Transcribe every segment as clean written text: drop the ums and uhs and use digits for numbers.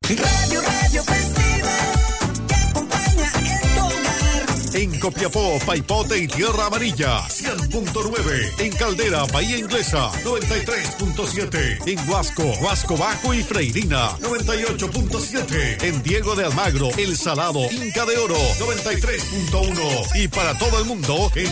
Radio Festiva, que acompaña en tu hogar. En Copiapó, Paipote y Tierra Amarilla, 100.9. En Caldera, Bahía Inglesa, 93.7. En Huasco Bajo y Freirina, 98.7. En Diego de Almagro, El Salado, Inca de Oro, 93.1. Y para todo el mundo, en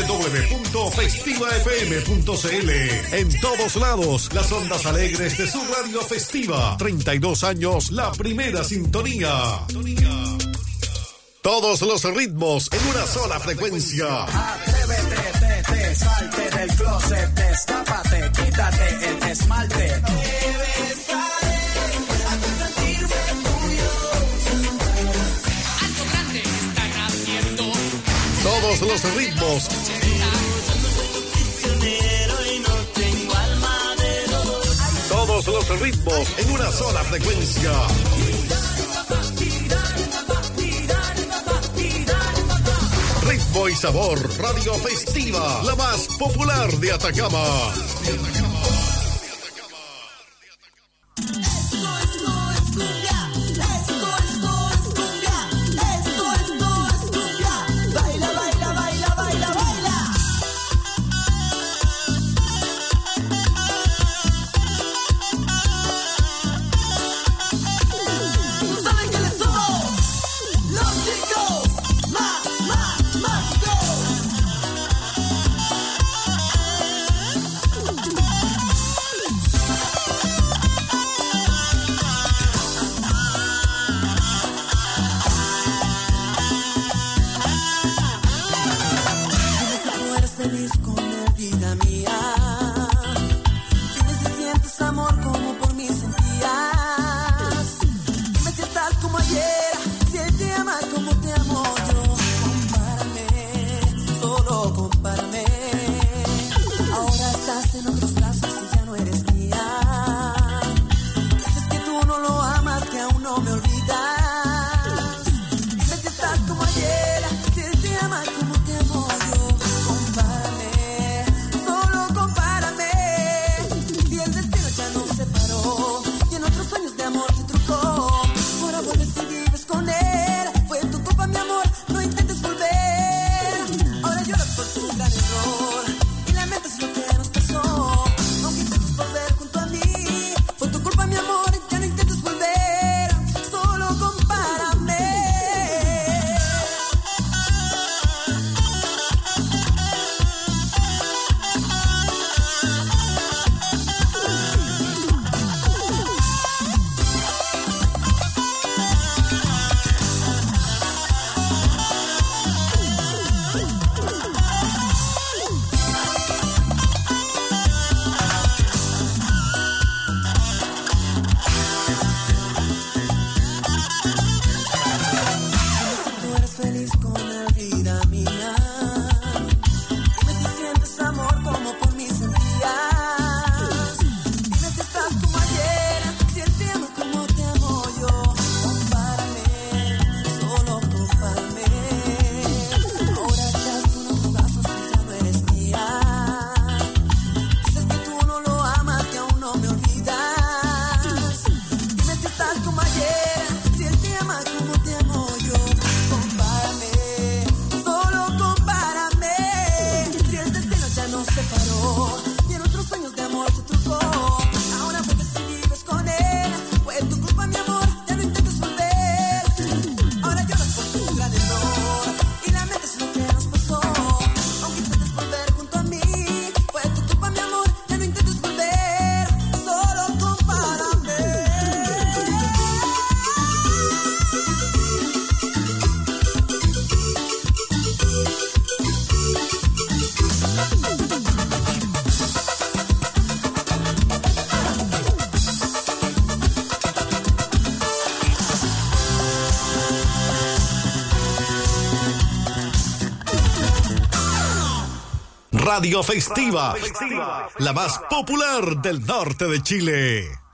www.festivafm.cl. En todos lados, las ondas alegres de su radio festiva. 32 años, la primera sintonía. Todos los ritmos en una sola frecuencia. Atrévete, salte del closet, destápate, quítate el esmalte. Debes saber, hazme sentirme tuyo. Algo grande están haciendo. Todos los ritmos. Todos los ritmos en una sola frecuencia. Ritmo y sabor, Radio Festiva, la más popular de Atacama. Radio Festiva, la más popular del norte de Chile.